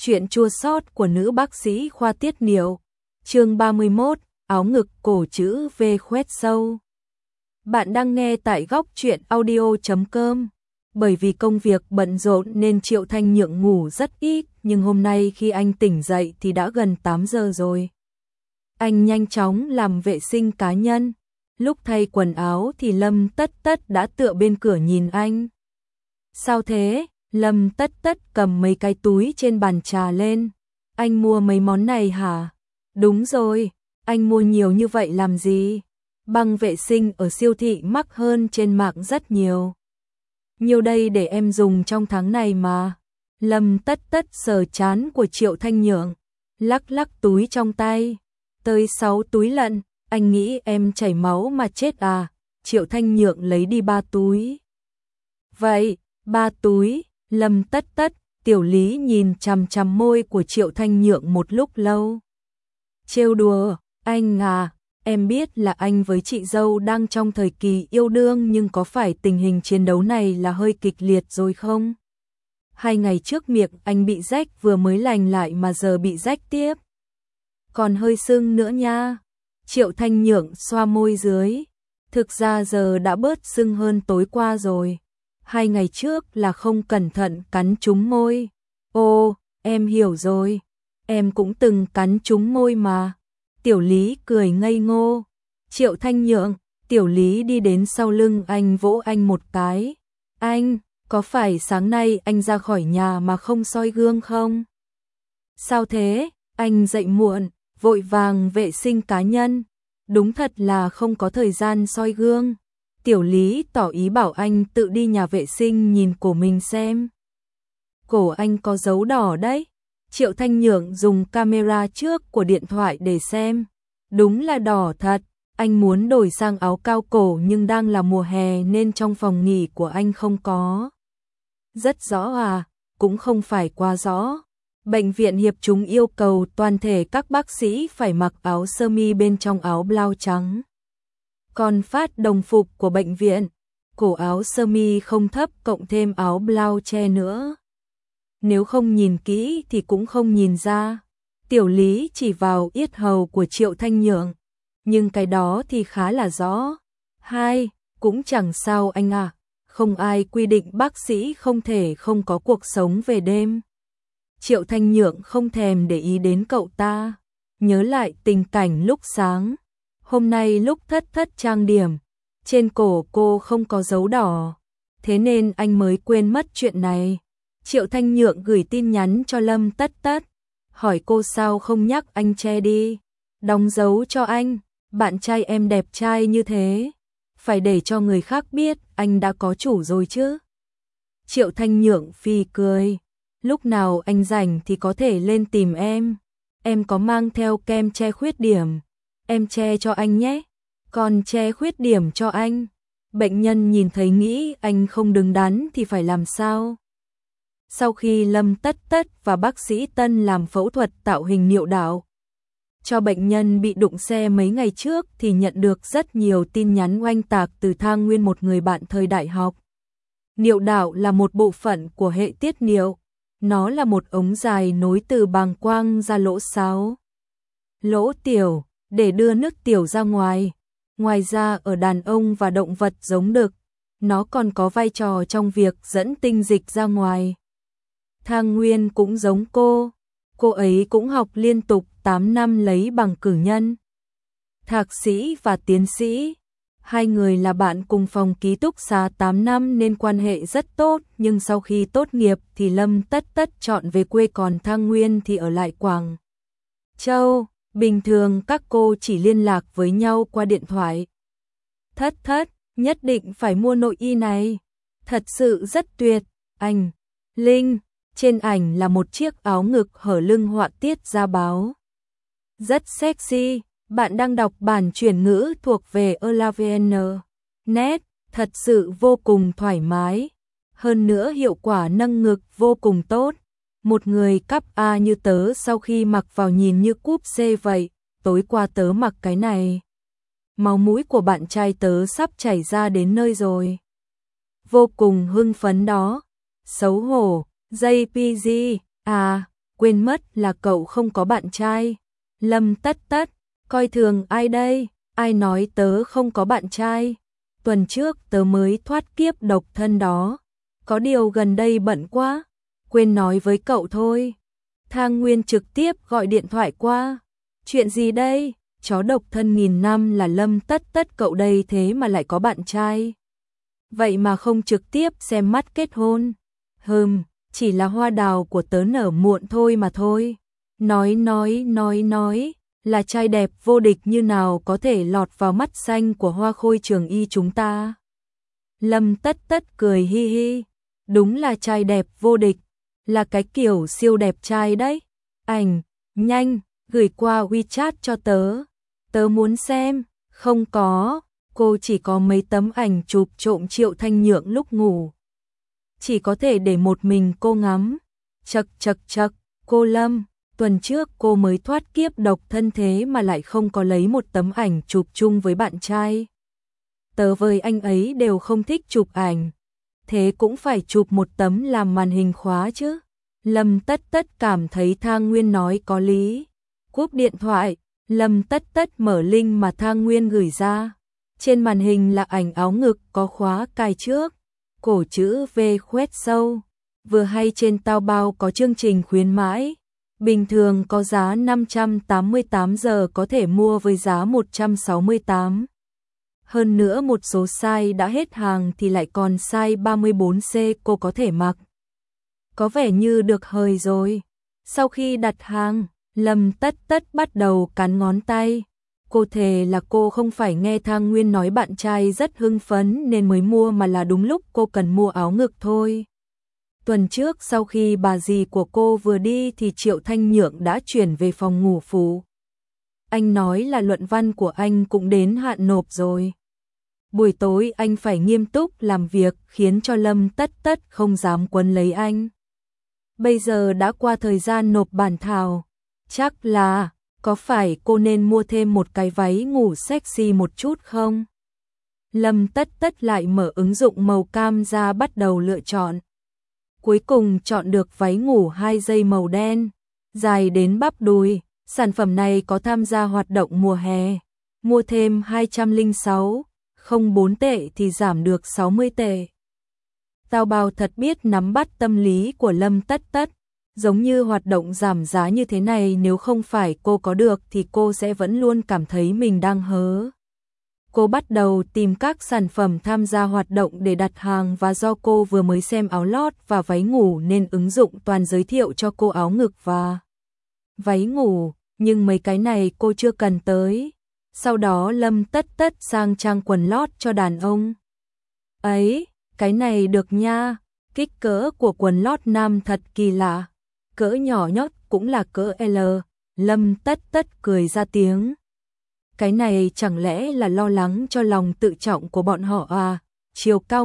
Chuyện chua xót của nữ bác sĩ khoa tiết niệu. Chương 31, áo ngực cổ chữ V khoét sâu. Bạn đang nghe tại góc truyện audio.com. Bởi vì công việc bận rộn nên Triệu Thanh Nhượng ngủ rất ít, nhưng hôm nay khi anh tỉnh dậy thì đã gần 8 giờ rồi. Anh nhanh chóng làm vệ sinh cá nhân. Lúc thay quần áo thì Lâm Tất Tất đã tựa bên cửa nhìn anh. Sao thế? Lâm Tất Tất cầm mấy cái túi trên bàn trà lên. Anh mua mấy món này hả? Đúng rồi, anh mua nhiều như vậy làm gì? Băng vệ sinh ở siêu thị mắc hơn trên mạng rất nhiều. Nhiều đây để em dùng trong tháng này mà. Lâm Tất Tất sờ trán của Triệu Thanh Nhượng, lắc lắc túi trong tay. Tới 6 túi lận, anh nghĩ em chảy máu mà chết à? Triệu Thanh Nhượng lấy đi 3 túi. Vậy, 3 túi. Lâm Tất Tất, Tiểu Lý nhìn chằm chằm môi của Triệu Thanh Nhượng một lúc lâu. Trêu đùa, anh à, em biết là anh với chị dâu đang trong thời kỳ yêu đương, nhưng có phải tình hình chiến đấu này là hơi kịch liệt rồi không? 2 ngày trước miệng anh bị rách vừa mới lành lại mà giờ bị rách tiếp. Còn hơi sưng nữa nha. Triệu Thanh Nhượng xoa môi dưới. Thực ra giờ đã bớt sưng hơn tối qua rồi. 2 ngày trước là không cẩn thận cắn trúng môi. Ồ, em hiểu rồi. Em cũng từng cắn trúng môi mà. Tiểu Lý cười ngây ngô. Triệu Thanh Nhượng, Tiểu Lý đi đến sau lưng anh vỗ anh một cái. Anh, có phải sáng nay anh ra khỏi nhà mà không soi gương không? Sao thế? Anh dậy muộn, vội vàng vệ sinh cá nhân. Đúng thật là không có thời gian soi gương. Tiểu Lý tỏ ý bảo anh tự đi nhà vệ sinh nhìn cổ mình xem. Cổ anh có dấu đỏ đấy. Triệu Thanh Nhượng dùng camera trước của điện thoại để xem. Đúng là đỏ thật. Anh muốn đổi sang áo cao cổ nhưng đang là mùa hè nên trong phòng nghỉ của anh không có. Rất rõ à, cũng không phải quá rõ. Bệnh viện Hiệp Chúng yêu cầu toàn thể các bác sĩ phải mặc áo sơ mi bên trong áo blau trắng. Còn phát đồng phục của bệnh viện, cổ áo sơ mi không thấp cộng thêm áo blau che nữa. Nếu không nhìn kỹ thì cũng không nhìn ra. Tiểu Lý chỉ vào yết hầu của Triệu Thanh Nhượng, nhưng cái đó thì khá là rõ. Hai, cũng chẳng sao anh ạ, không ai quy định bác sĩ không thể không có cuộc sống về đêm. Triệu Thanh Nhượng không thèm để ý đến cậu ta, nhớ lại tình cảnh lúc sáng. Hôm nay lúc Thất Thất trang điểm, trên cổ cô không có dấu đỏ, thế nên anh mới quên mất chuyện này. Triệu Thanh Nhượng gửi tin nhắn cho Lâm Tất Tất, hỏi cô sao không nhắc anh che đi, đóng dấu cho anh, bạn trai em đẹp trai như thế, phải để cho người khác biết anh đã có chủ rồi chứ. Triệu Thanh Nhượng phì cười, lúc nào anh rảnh thì có thể lên tìm em có mang theo kem che khuyết điểm. Em che cho anh nhé, còn che khuyết điểm cho anh. Bệnh nhân nhìn thấy nghĩ anh không đứng đắn thì phải làm sao? Sau khi Lâm Tất Tất và bác sĩ Tân làm phẫu thuật tạo hình niệu đạo cho bệnh nhân bị đụng xe mấy ngày trước thì nhận được rất nhiều tin nhắn oanh tạc từ Thang Nguyên, một người bạn thời đại học. Niệu đạo là một bộ phận của hệ tiết niệu. Nó là một ống dài nối từ bàng quang ra lỗ 6. Lỗ tiểu, để đưa nước tiểu ra ngoài. Ngoài ra ở đàn ông và động vật giống đực, nó còn có vai trò trong việc dẫn tinh dịch ra ngoài. Thang Nguyên cũng giống cô ấy cũng học liên tục 8 năm lấy bằng cử nhân, thạc sĩ và tiến sĩ. Hai người là bạn cùng phòng ký túc xá 8 năm nên quan hệ rất tốt, nhưng sau khi tốt nghiệp thì Lâm Tất Tất chọn về quê, còn Thang Nguyên thì ở lại Quảng Châu. Bình thường các cô chỉ liên lạc với nhau qua điện thoại. Thất Thất, nhất định phải mua nội y này. Thật sự rất tuyệt. Anh, Linh, trên ảnh là một chiếc áo ngực hở lưng họa tiết da báo. Rất sexy. Bạn đang đọc bản chuyển ngữ thuộc về ELAVN.net, thật sự vô cùng thoải mái. Hơn nữa hiệu quả nâng ngực vô cùng tốt. Một người cấp A như tớ sau khi mặc vào nhìn như cúp C vậy. Tối qua tớ mặc cái này, máu mũi của bạn trai tớ sắp chảy ra đến nơi rồi. Vô cùng hưng phấn đó. Xấu hổ, JPG, à, quên mất là cậu không có bạn trai. Lâm Tất Tất, coi thường ai đây? Ai nói tớ không có bạn trai? Tuần trước tớ mới thoát kiếp độc thân đó. Có điều gần đây bận quá, quên nói với cậu thôi. Thang Nguyên trực tiếp gọi điện thoại qua. Chuyện gì đây? Chó độc thân nghìn năm là Lâm Tất Tất cậu đây thế mà lại có bạn trai. Vậy mà không trực tiếp xem mắt kết hôn. Chỉ là hoa đào của tớ nở muộn thôi mà thôi. Nói, là trai đẹp vô địch như nào có thể lọt vào mắt xanh của Hoa Khôi Trường Y chúng ta. Lâm Tất Tất cười hi hi. Đúng là trai đẹp vô địch, là cái kiểu siêu đẹp trai đấy. Ảnh, nhanh, gửi qua WeChat cho tớ. Tớ muốn xem. Không có, cô chỉ có mấy tấm ảnh chụp trộm Triệu Thanh Nhượng lúc ngủ. Chỉ có thể để một mình cô ngắm. Chật, cô Lâm, tuần trước cô mới thoát kiếp độc thân thế mà lại không có lấy một tấm ảnh chụp chung với bạn trai. Tớ với anh ấy đều không thích chụp ảnh, thế cũng phải chụp một tấm làm màn hình khóa chứ. Lâm Tất Tất cảm thấy Thang Nguyên nói có lý. Cúp điện thoại, Lâm Tất Tất mở link mà Thang Nguyên gửi ra. Trên màn hình là ảnh áo ngực có khóa cài trước, cổ chữ V khoét sâu. Vừa hay trên Taobao có chương trình khuyến mãi. Bình thường có giá 588 giờ có thể mua với giá 168. Hơn nữa một số size đã hết hàng thì lại còn size 34C cô có thể mặc. Có vẻ như được hời rồi. Sau khi đặt hàng, Lâm Tất Tất bắt đầu cắn ngón tay. Cô thề là cô không phải nghe Thang Nguyên nói bạn trai rất hưng phấn nên mới mua mà là đúng lúc cô cần mua áo ngực thôi. Tuần trước sau khi bà dì của cô vừa đi thì Triệu Thanh Nhượng đã chuyển về phòng ngủ phụ. Anh nói là luận văn của anh cũng đến hạn nộp rồi. Buổi tối anh phải nghiêm túc làm việc khiến cho Lâm Tất Tất không dám quấn lấy anh. Bây giờ đã qua thời gian nộp bản thảo. Chắc là, có phải cô nên mua thêm một cái váy ngủ sexy một chút không? Lâm Tất Tất lại mở ứng dụng màu cam ra bắt đầu lựa chọn. Cuối cùng chọn được váy ngủ 2 dây màu đen, dài đến bắp đùi. Sản phẩm này có tham gia hoạt động mùa hè. Mua thêm 206,04 tệ thì giảm được 60 tệ. Taobao thật biết nắm bắt tâm lý của Lâm Tất Tất. Giống như hoạt động giảm giá như thế này nếu không phải cô có được thì cô sẽ vẫn luôn cảm thấy mình đang hớ. Cô bắt đầu tìm các sản phẩm tham gia hoạt động để đặt hàng và do cô vừa mới xem áo lót và váy ngủ nên ứng dụng toàn giới thiệu cho cô áo ngực và váy ngủ, nhưng mấy cái này cô chưa cần tới. Sau đó Lâm Tất Tất sang trang quần lót cho đàn ông. Ấy, cái này được nha, kích cỡ của quần lót nam thật kỳ lạ. Cỡ nhỏ nhót cũng là cỡ L, Lâm Tất Tất cười ra tiếng. Cái này chẳng lẽ là lo lắng cho lòng tự trọng của bọn họ à? Chiều cao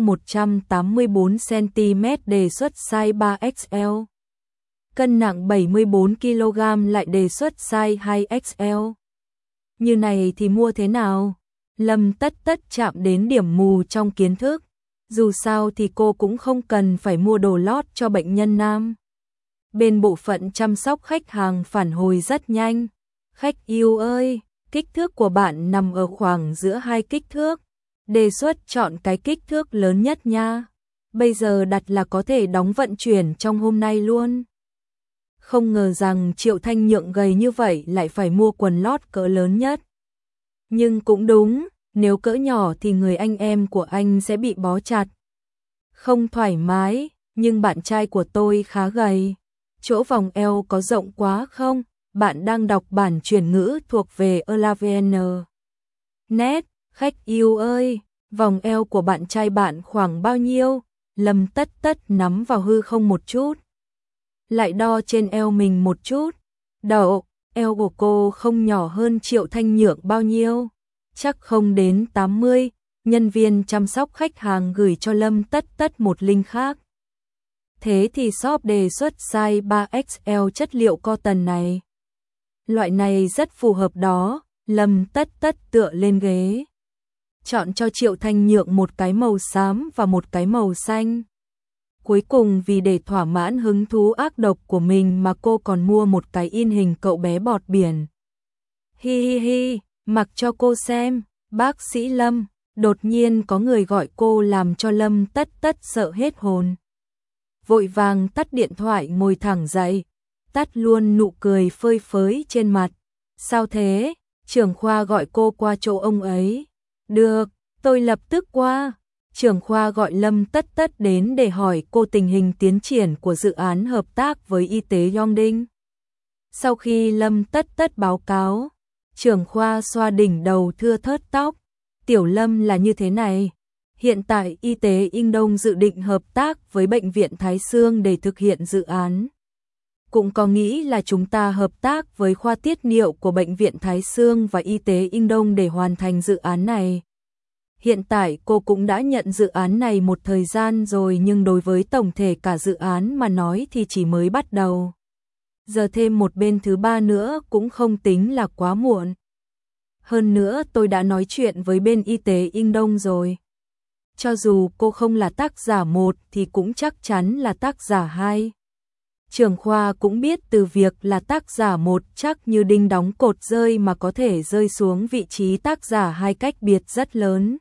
184cm đề xuất size 3XL. Cân nặng 74kg lại đề xuất size 2XL. Như này thì mua thế nào? Lâm Tất Tất chạm đến điểm mù trong kiến thức. Dù sao thì cô cũng không cần phải mua đồ lót cho bệnh nhân nam. Bên bộ phận chăm sóc khách hàng phản hồi rất nhanh. Khách yêu ơi, kích thước của bạn nằm ở khoảng giữa hai kích thước. Đề xuất chọn cái kích thước lớn nhất nha. Bây giờ đặt là có thể đóng vận chuyển trong hôm nay luôn. Không ngờ rằng Triệu Thanh Nhượng gầy như vậy lại phải mua quần lót cỡ lớn nhất. Nhưng cũng đúng, nếu cỡ nhỏ thì người anh em của anh sẽ bị bó chặt. Không thoải mái, nhưng bạn trai của tôi khá gầy. Chỗ vòng eo có rộng quá không? Bạn đang đọc bản chuyển ngữ thuộc về Elavn. Nét, khách yêu ơi, vòng eo của bạn trai bạn khoảng bao nhiêu? Lâm Tất Tất nắm vào hư không một chút. Lại đo trên eo mình một chút. Đậu, eo của cô không nhỏ hơn Triệu Thanh Nhượng bao nhiêu? Chắc không đến 80. Nhân viên chăm sóc khách hàng gửi cho Lâm Tất Tất một link khác. Thế thì shop đề xuất size 3XL chất liệu cotton này. Loại này rất phù hợp đó. Lâm Tất Tất tựa lên ghế. Chọn cho Triệu Thanh Nhượng một cái màu xám và một cái màu xanh. Cuối cùng vì để thỏa mãn hứng thú ác độc của mình mà cô còn mua một cái in hình cậu bé bọt biển. Hi hi hi, mặc cho cô xem, bác sĩ Lâm, đột nhiên có người gọi cô làm cho Lâm tất tất sợ hết hồn. Vội vàng tắt điện thoại ngồi thẳng dậy, tắt luôn nụ cười phơi phới trên mặt. Sao thế? Trưởng khoa gọi cô qua chỗ ông ấy. Được, tôi lập tức qua. Trưởng khoa gọi Lâm tất tất đến để hỏi cô tình hình tiến triển của dự án hợp tác với y tế Yongding. Sau khi Lâm tất tất báo cáo, trưởng khoa xoa đỉnh đầu thưa thớt tóc. Tiểu Lâm là như thế này. Hiện tại y tế Inh Đông dự định hợp tác với Bệnh viện Thái Xương để thực hiện dự án. Cũng có nghĩ là chúng ta hợp tác với khoa tiết niệu của Bệnh viện Thái Xương và y tế Inh Đông để hoàn thành dự án này. Hiện tại cô cũng đã nhận dự án này một thời gian rồi, nhưng đối với tổng thể cả dự án mà nói thì chỉ mới bắt đầu. Giờ thêm một bên thứ ba nữa cũng không tính là quá muộn. Hơn nữa tôi đã nói chuyện với bên y tế Inh Đông rồi. Cho dù cô không là tác giả 1 thì cũng chắc chắn là tác giả 2. Trưởng khoa cũng biết từ việc là tác giả 1 chắc như đinh đóng cột rơi mà có thể rơi xuống vị trí tác giả 2 cách biệt rất lớn.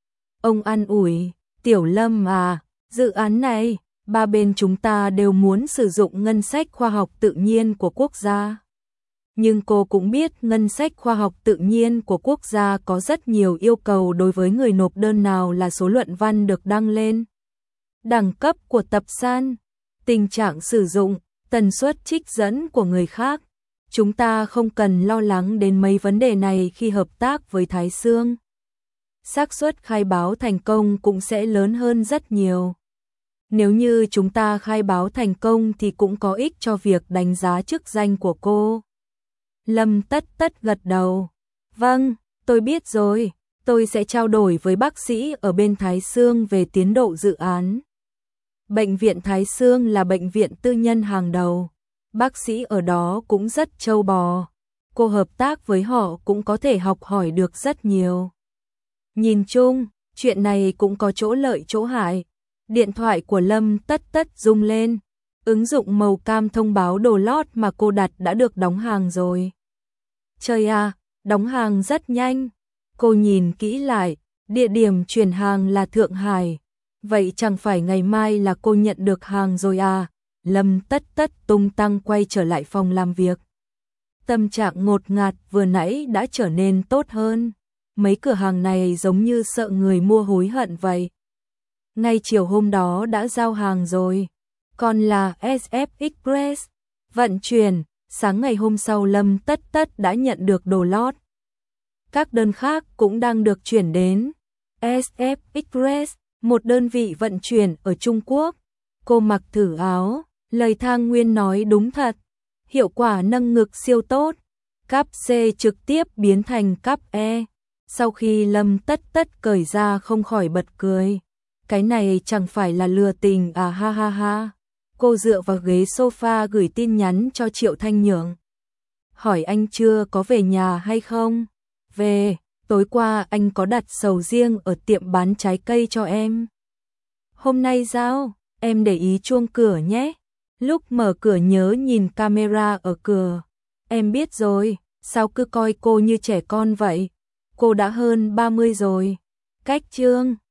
Ông an ủi, Tiểu Lâm à, dự án này, ba bên chúng ta đều muốn sử dụng ngân sách khoa học tự nhiên của quốc gia. Nhưng cô cũng biết ngân sách khoa học tự nhiên của quốc gia có rất nhiều yêu cầu đối với người nộp đơn, nào là số luận văn được đăng lên, đẳng cấp của tập san, tình trạng sử dụng, tần suất trích dẫn của người khác. Chúng ta không cần lo lắng đến mấy vấn đề này khi hợp tác với Thái Xương. Xác suất khai báo thành công cũng sẽ lớn hơn rất nhiều. Nếu như chúng ta khai báo thành công thì cũng có ích cho việc đánh giá chức danh của cô. Lâm tất tất gật đầu. Vâng, tôi biết rồi, tôi sẽ trao đổi với bác sĩ ở bên Thái Xương về tiến độ dự án. Bệnh viện Thái Xương là bệnh viện tư nhân hàng đầu. Bác sĩ ở đó cũng rất trâu bò. Cô hợp tác với họ cũng có thể học hỏi được rất nhiều. Nhìn chung, chuyện này cũng có chỗ lợi chỗ hại. Điện thoại của Lâm tất tất rung lên. Ứng dụng màu cam thông báo đồ lót mà cô đặt đã được đóng hàng rồi. Trời à, đóng hàng rất nhanh. Cô nhìn kỹ lại, địa điểm chuyển hàng là Thượng Hải. Vậy chẳng phải ngày mai là cô nhận được hàng rồi à? Lâm tất tất tung tăng quay trở lại phòng làm việc. Tâm trạng ngột ngạt vừa nãy đã trở nên tốt hơn. Mấy cửa hàng này giống như sợ người mua hối hận vậy. Ngay chiều hôm đó đã giao hàng rồi. Còn là SF Express vận chuyển, sáng ngày hôm sau Lâm tất tất đã nhận được đồ lót. Các đơn khác cũng đang được chuyển đến. SF Express, một đơn vị vận chuyển ở Trung Quốc. Cô mặc thử áo, lời Thang Nguyên nói đúng thật. Hiệu quả nâng ngực siêu tốt. Cáp C trực tiếp biến thành cáp E. Sau khi Lâm tất tất cởi ra không khỏi bật cười. Cái này chẳng phải là lừa tình à, ha ha ha. Cô dựa vào ghế sofa gửi tin nhắn cho Triệu Thanh Nhượng. Hỏi anh chưa có về nhà hay không? Về, tối qua anh có đặt sầu riêng ở tiệm bán trái cây cho em. Hôm nay giao, em để ý chuông cửa nhé. Lúc mở cửa nhớ nhìn camera ở cửa. Em biết rồi, sao cứ coi cô như trẻ con vậy? Cô đã hơn 30 rồi. Cách chương